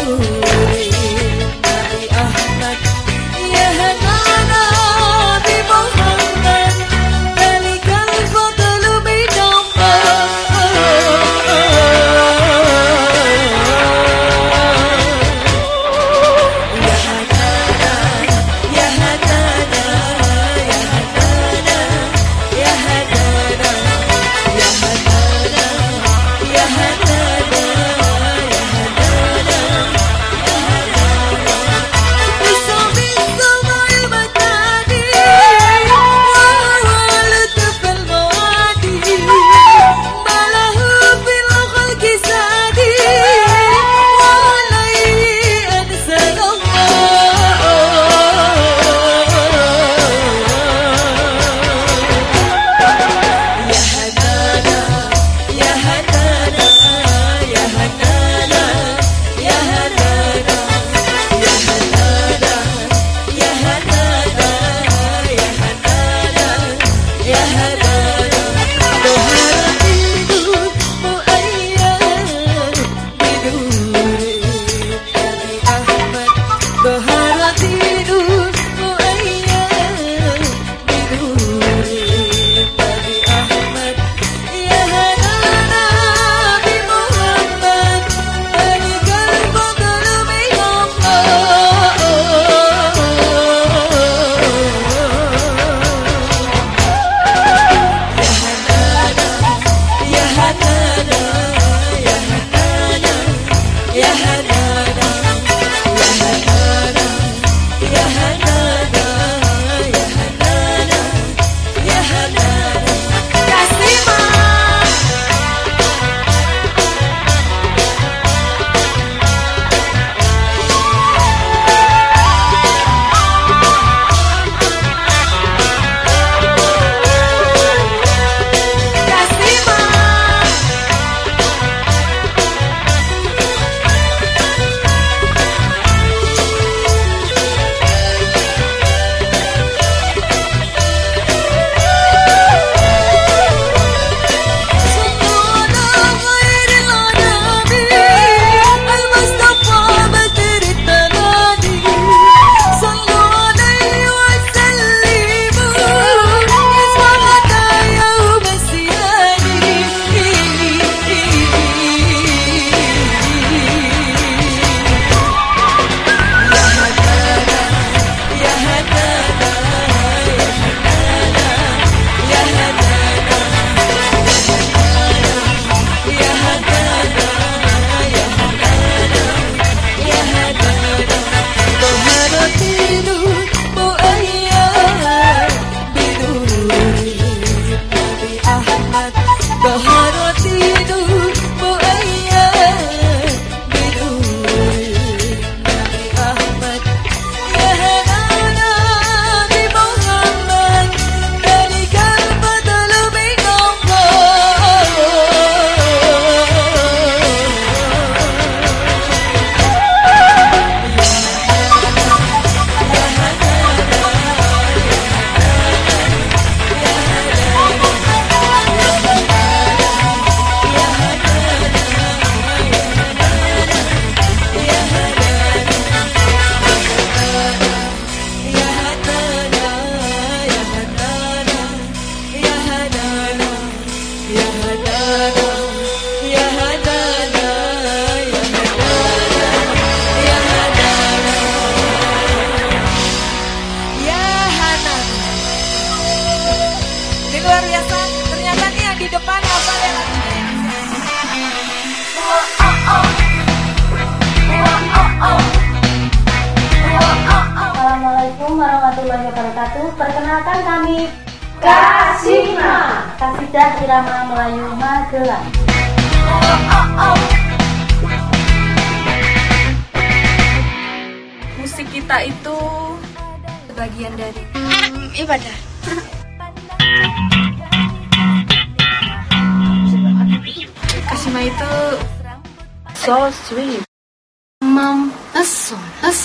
warahmatullahi wabarakatuh. Perkenalkan kami Kasima, Kasidah Irama Melayu Magelang. Musik kita itu bagian dari ibadah. Kasima itu so sweet. Mom, aso.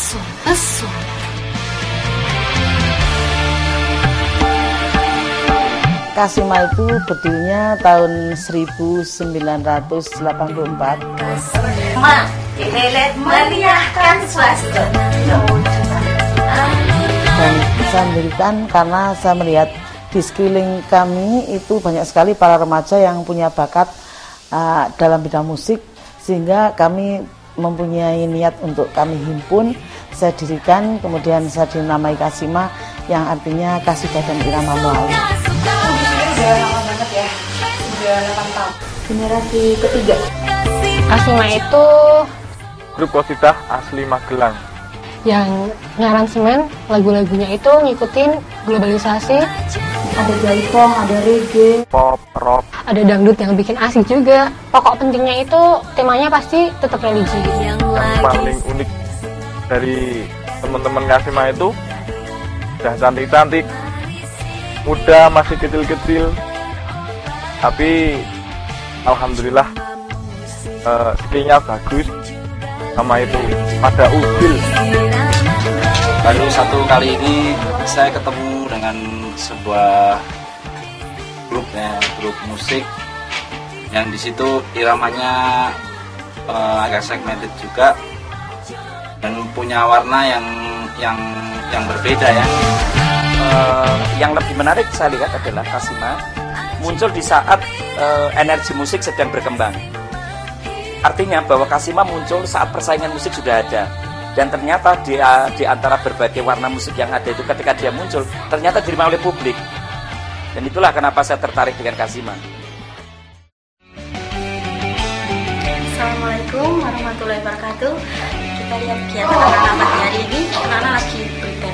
Kasima itu berdirinya tahun 1984. Ma, lelet Maria. Swastiastu. Dan saya mendirikan karena saya melihat di sekeliling kami itu banyak sekali para remaja yang punya bakat dalam bidang musik, sehingga kami mempunyai niat untuk kami himpun. Saya dirikan, kemudian saya dinamai Kasima, yang artinya kasidah dan irama Melayu. Udah lama banget ya, udah 8 tahun. Generasi ketiga. Kasima itu Grup qasidah asli Magelang. yang ngaransemen lagu-lagunya itu ngikutin globalisasi. Ada jaipong, ada reggae. Pop, rock. Ada dangdut yang bikin asik juga. Pokok pentingnya itu temanya pasti tetap religi. Yang paling unik dari teman-teman Kasima itu udah cantik-cantik, muda, masih kecil-kecil, tapi alhamdulillah skillnya bagus, sama itu pada usil. Baru satu kali ini saya ketemu dengan sebuah grup musik yang di situ iramanya agak segmented juga dan punya warna yang berbeda ya. Yang lebih menarik saya lihat adalah Kasima muncul di saat energi musik sedang berkembang. Artinya bahwa Kasima muncul saat persaingan musik sudah ada. Dan ternyata di antara berbagai warna musik yang ada itu ketika dia muncul, ternyata diterima oleh publik. Dan itulah kenapa saya tertarik dengan Kasima. Assalamualaikum warahmatullahi wabarakatuh. Kita lihat kegiatan anak-anak pagi hari ini. Anak-anak lagi prepare.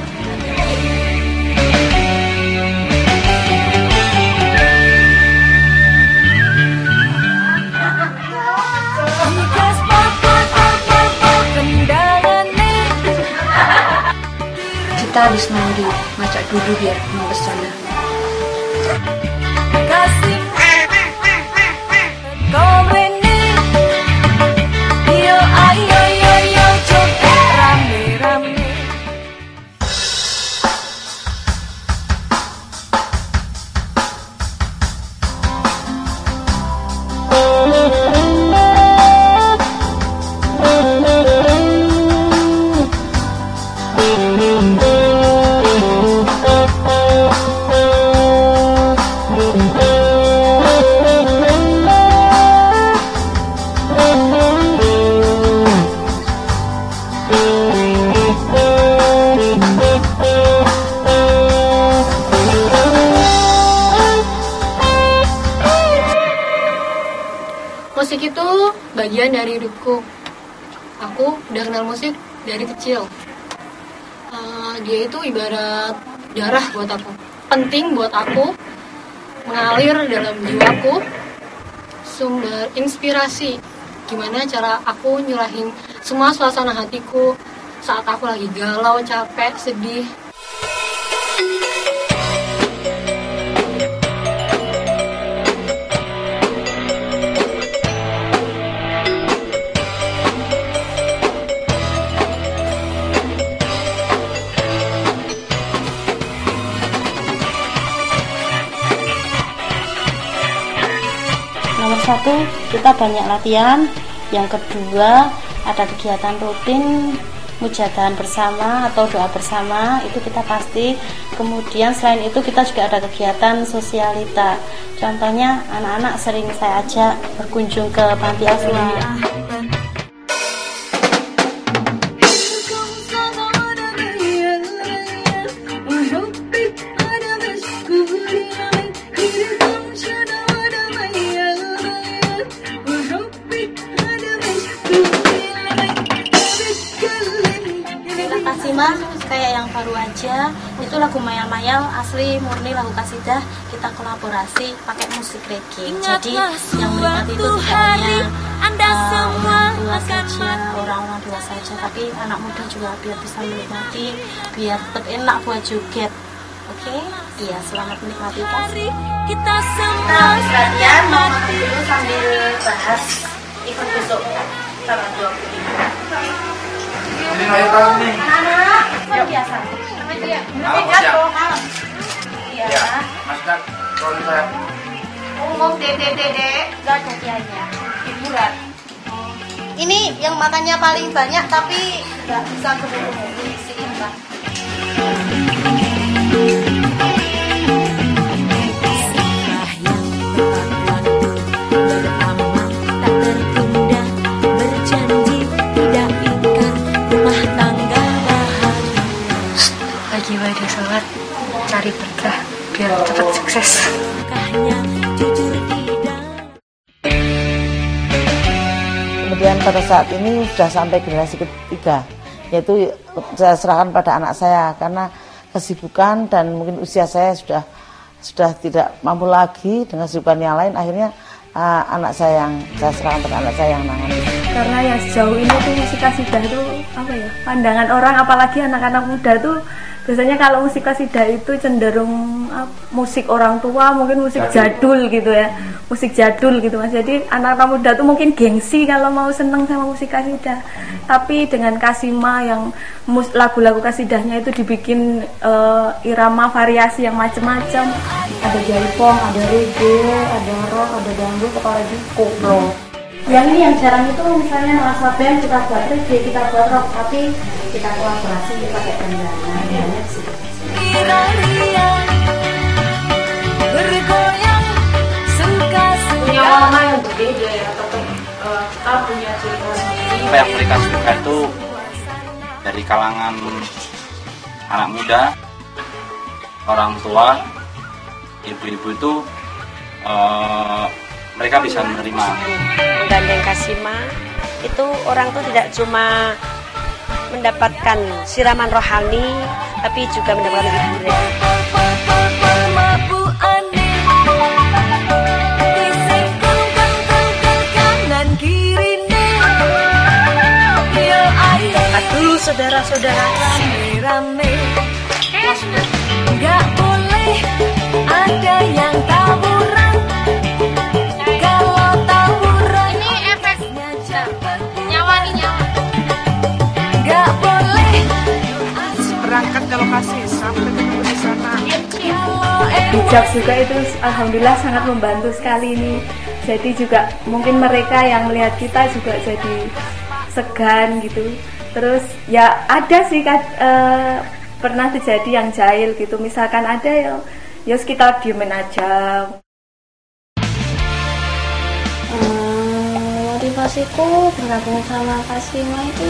Kita habis mandi, macak dulu biar mempesona. Musik itu bagian dari hidupku. Aku udah kenal musik dari kecil. Dia itu ibarat darah buat aku. Penting buat aku, mengalir dalam jiwaku, sumber inspirasi. Gimana cara aku nyurahin semua suasana hatiku saat aku lagi galau, capek, sedih. Nomor 1, kita banyak latihan. Yang kedua, ada kegiatan rutin, mujadahan bersama atau doa bersama, itu kita pasti. Kemudian selain itu kita juga ada kegiatan sosialita. Contohnya anak-anak sering saya ajak berkunjung ke panti asuhan. Kasima kayak yang baru aja, itu lagu Mayal-Mayal asli murni lagu kasidah, kita kolaborasi pakai musik reggae. Jadi yang menikmati itu tidak hanya orang tua saja, orang-orang tua saja, tapi anak muda juga biar bisa menikmati, biar tetap enak buat joget. Oke? Iya, selamat menikmati Kasih. Kita semua sekalian mau dulu sambil bahas event besok tanggal 25. Ini ayo tahu nih. Anak, luar biasa. Iya. Ya, Mas Dan, kalau saya Dede, gak ada kianya. Hiburan. Ini yang makannya paling banyak tapi nggak bisa keburu isi Mbak. Lagi ibadah sholat, cari berkah biar cepat sukses. Kemudian pada saat ini sudah sampai generasi ketiga, yaitu saya serahkan pada anak saya karena kesibukan dan mungkin usia saya sudah tidak mampu lagi dengan kesibukan yang lain. Akhirnya anak saya serahkan pada anak saya yang nangani. Karena yang sejauh ini tuh musik kasidah itu apa ya, pandangan orang apalagi anak-anak muda tuh biasanya kalau musik kasidah itu cenderung musik orang tua, mungkin musik jadul gitu ya, musik jadul gitu Mas. Jadi anak-anak muda tuh mungkin gengsi kalau mau seneng sama musik kasidah. Tapi dengan Kasima yang lagu-lagu kasidahnya itu dibikin irama variasi yang macam-macam. Ada jaipong, ada reggae, ada rock, ada dangdut, apalagi koplo. Yang ini yang jarang itu misalnya Nuansa Band kita buat reggae, kita buat rock, tapi kita kolaborasi pakai bandana. Punya warna yang berbeda ya, tetap kita punya ciri khas sendiri. Apa yang mereka suka itu dari kalangan anak muda, orang tua, ibu-ibu itu mereka bisa menerima. Menggandeng Kasima itu orang tuh tidak cuma mendapatkan siraman rohani, tapi juga mendapatkan hiburan. Dulu saudara-saudara rame-rame, nggak boleh ada yang tawuran. Kalau tawuran ini efeknya nyawa. Nggak boleh berangkat ke lokasi sampai ketemu di sana. Hijab juga itu alhamdulillah sangat membantu sekali ini. Jadi juga mungkin mereka yang melihat kita juga jadi segan gitu. Terus ya ada sih pernah terjadi yang jahil gitu. Misalkan ada ya kita diemin aja. Motivasiku bergabung sama Kasima itu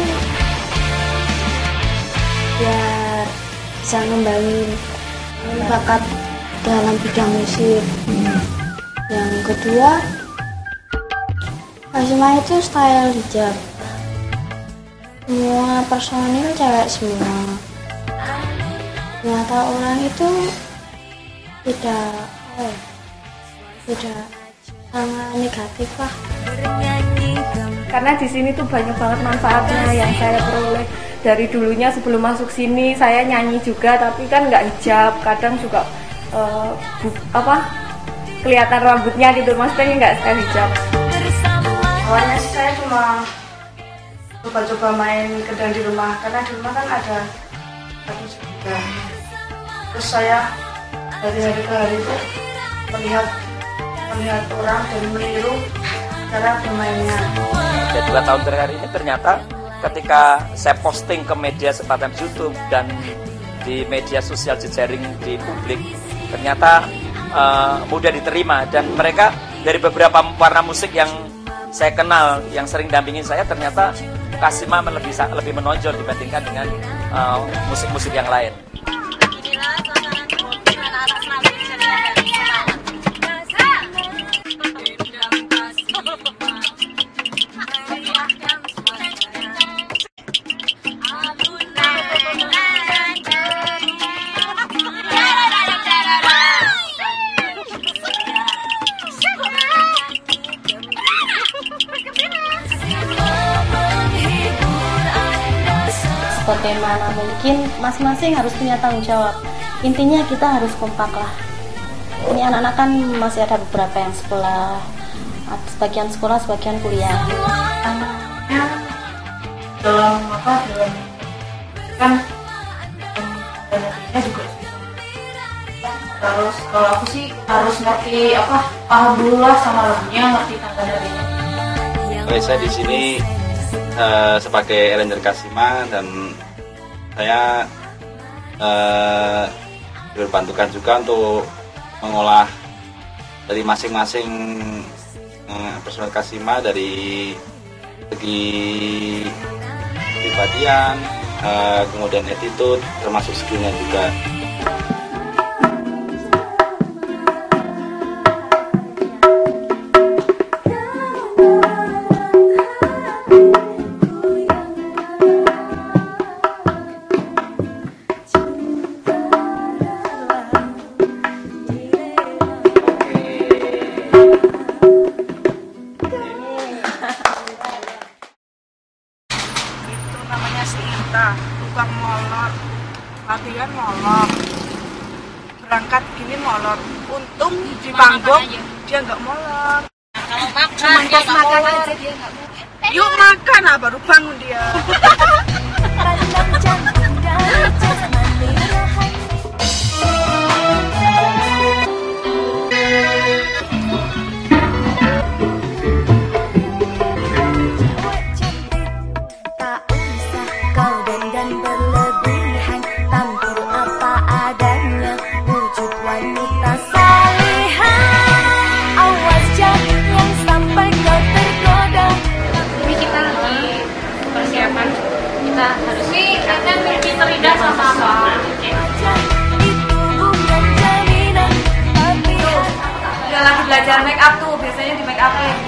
biar bisa ngembangin bakat dalam bidang musik. Yang kedua, Kasima itu style hijab. Semua personil cewek semua. Ternyata orang itu tidak sangat negatif lah. Karena di sini tuh banyak banget manfaatnya yang saya peroleh. Dari dulunya sebelum masuk sini saya nyanyi juga, tapi kan nggak hijab. Kadang juga kelihatan rambutnya gitu, maksudnya nggak style hijab. Awalnya sih saya cuma coba-coba main kendang di rumah, karena di rumah kan ada juga. Terus saya dari hari ke hari itu melihat orang dan meniru cara bermainnya. Dan 2 tahun terakhir ini ternyata ketika saya posting ke media semacam YouTube dan di media sosial jejaring di publik, ternyata mudah diterima, dan mereka dari beberapa warna musik yang saya kenal, yang sering dampingin saya, ternyata Kasima lebih menonjol dibandingkan dengan musik-musik yang lain. Bagaimana mungkin masing-masing harus punya tanggung jawab. Intinya kita harus kompak lah. Ini anak-anak kan masih ada beberapa yang sekolah, sebagian sekolah, sebagian kuliah. Anaknya dalam kan juga sih. Terus kalau aku sih harus ngerti paham dulu lah sama lagunya, ngerti tanda nadinya. Saya di sini sebagai arranger Kasima, dan saya dibantukan juga untuk mengolah dari masing-masing personel Kasima, dari segi kepribadian, kemudian attitude, termasuk skillnya juga. Tukang molor, latihan molor, berangkat gini molor, untung di panggung dia nggak molor. Kalau makan cuma pas makan aja dia nggak molor. Yuk makan, baru bangun dia. Kita harus akan terindah sama-sama. Udah lagi belajar make up tuh, biasanya di make upin.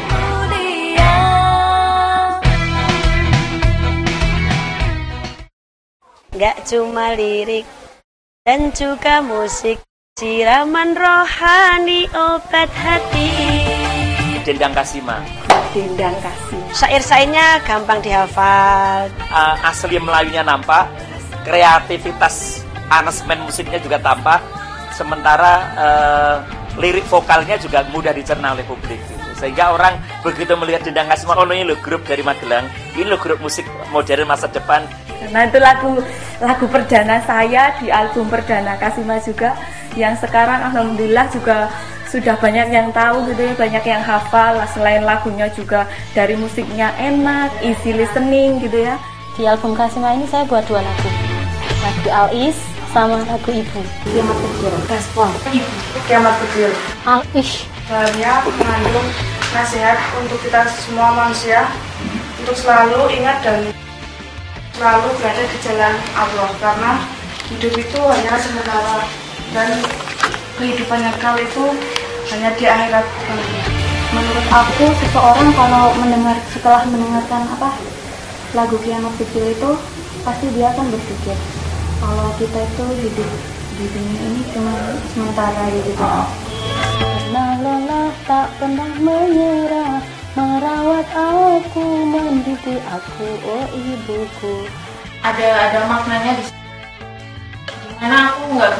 Gak cuma lirik dan juga musik, siraman rohani obat hati. Dendang Kasima. Dendang Kasima. Syair-syairnya gampang dihafal. Asli Melayunya nampak, kreativitas aransemen musiknya juga tampak, sementara lirik vokalnya juga mudah dicerna oleh publik. Gitu. Sehingga orang begitu melihat Dendang Kasima, oh ini lo grup dari Magelang, ini lo grup musik modern masa depan. Nah itu lagu perdana saya di album perdana Kasima juga, yang sekarang alhamdulillah juga sudah banyak yang tahu gitu ya, banyak yang hafal. Selain lagunya juga dari musiknya enak, easy listening gitu ya. Di album Kasima ini saya buat 2 lagu, lagu Al-Is sama lagu Ibu. Kiamat kecil, respon Ibu, kiamat kecil. Al-Is dalamnya mengandung nasihat untuk kita semua manusia untuk selalu ingat dan selalu berada di jalan Allah, karena hidup itu hanya sementara dan kehidupan yang kekal itu hanya di akhirat. Menurut aku, seseorang kalau setelah mendengarkan lagu Kiamat Kecil itu, pasti dia akan berpikir kalau kita itu hidup di dunia ini cuma sementara gitu. Pernah lelah tak pernah menyerah, merawat aku, mendidik aku, oh ibuku. Ada maknanya di sini. Dimana aku belum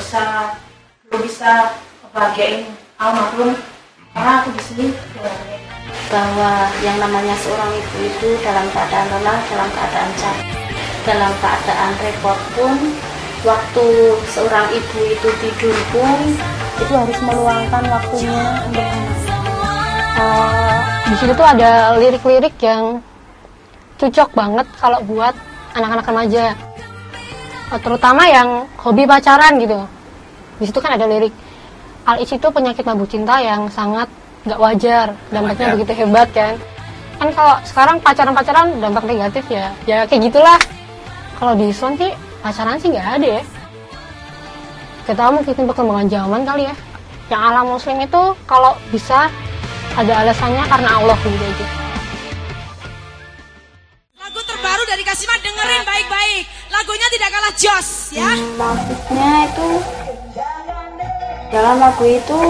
bisa bahagiain almarhum, karena aku di sini bahwa yang namanya seorang ibu itu dalam keadaan lelah, dalam keadaan capek, dalam keadaan repot pun, waktu seorang ibu itu tidur pun itu harus meluangkan waktunya untuk anaknya. Di situ tuh ada lirik-lirik yang cocok banget kalau buat anak-anak remaja, terutama yang hobi pacaran gitu. Di situ kan ada lirik Al-Is itu penyakit mabuk cinta yang sangat nggak wajar, dampaknya begitu hebat kan. Kan kalau sekarang pacaran dampak negatif ya kayak gitulah. Kalau di Islam sih pacaran sih nggak ada ya. Kita mungkin perkembangan zaman kali ya. Yang ala muslim itu kalau bisa ada alasannya karena Allah gitu aja. Lagu terbaru dari Kasima, dengerin baik-baik. Lagunya tidak kalah jos ya. Maksudnya itu dalam lagu itu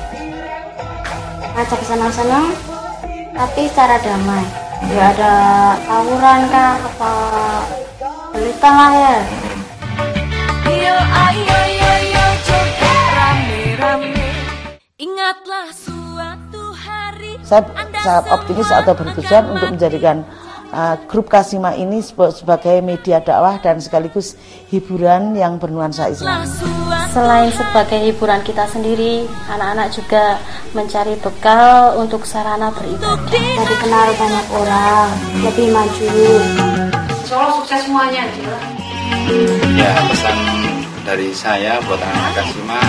ngajak senang-senang tapi secara damai. Ya ada tawuran kah apa berita lah ya. Yo ayo joget rame-rame. Ingatlah suatu hari. Saya sangat optimis atau bertujuan untuk menjadikan grup Kasima ini sebagai media dakwah dan sekaligus hiburan yang bernuansa Islam. Selain sebagai hiburan kita sendiri, anak-anak juga mencari bekal untuk sarana beribadah. Jadi kenal banyak orang, lebih maju. Solo sukses semuanya aja. Ya, pesan dari saya buat anak-anak Kasima,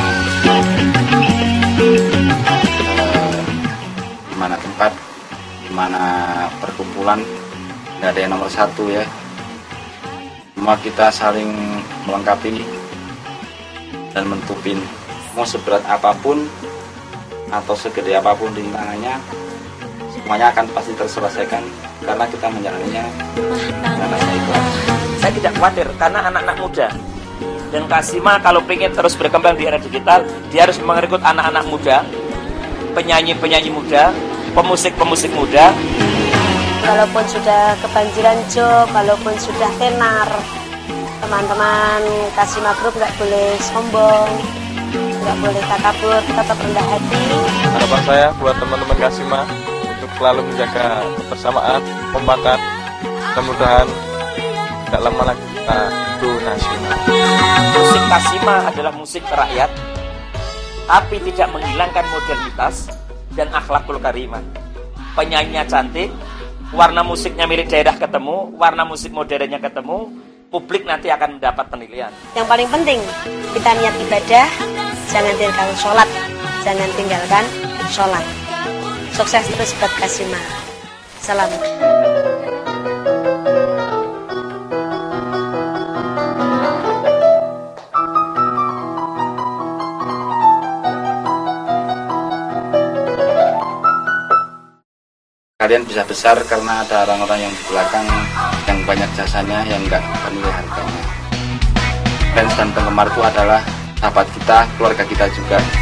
di mana tempat, di mana perkumpulan, nggak ada yang nomor satu ya. Semua kita saling melengkapi dan mentupin. Mau seberat apapun atau segede apapun rintangannya, semuanya akan pasti terselesaikan karena kita menjalaninya dengan rasa ikhlas. Saya tidak khawatir karena anak-anak muda. Dan Kasima kalau pengen terus berkembang di era digital, dia harus merekrut anak-anak muda, penyanyi-penyanyi muda, pemusik-pemusik muda. Walaupun sudah kebanjiran job, walaupun sudah tenar, teman-teman Kasima Group nggak boleh sombong, nggak boleh takabur, tetap rendah hati. Harapan saya buat teman-teman Kasima untuk selalu menjaga kebersamaan, kompakan. Mudah-mudahan tidak lama lagi kita go nasional. Musik Kasima adalah musik rakyat, tapi tidak menghilangkan modernitas dan akhlakul karimah. Penyanyinya cantik, warna musiknya milik daerah ketemu, warna musik modernnya ketemu, publik nanti akan mendapat penilaian. Yang paling penting, kita niat ibadah, jangan tinggalkan sholat, jangan tinggalkan sholat. Sukses terus buat Kasima. Salam. Kalian bisa besar karena ada orang-orang yang di belakang yang banyak jasanya yang nggak bernilai harganya. Fans dan penggemar itu adalah sahabat kita, keluarga kita juga.